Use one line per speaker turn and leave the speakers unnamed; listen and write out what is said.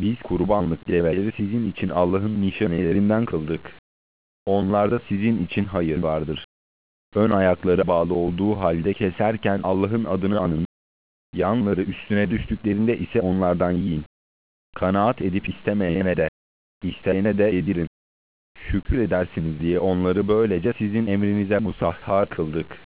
Biz kurbanlık develeri sizin için Allah'ın nişanelerinden kıldık. Onlarda sizin için hayır vardır. Ön ayakları bağlı olduğu halde keserken Allah'ın adını anın. Yanları üstüne düştüklerinde ise onlardan yiyin. Kanaat edip istemeyene de, isteyene de yedirin. Şükür edersiniz diye onları böylece sizin emrinize musahhar kıldık.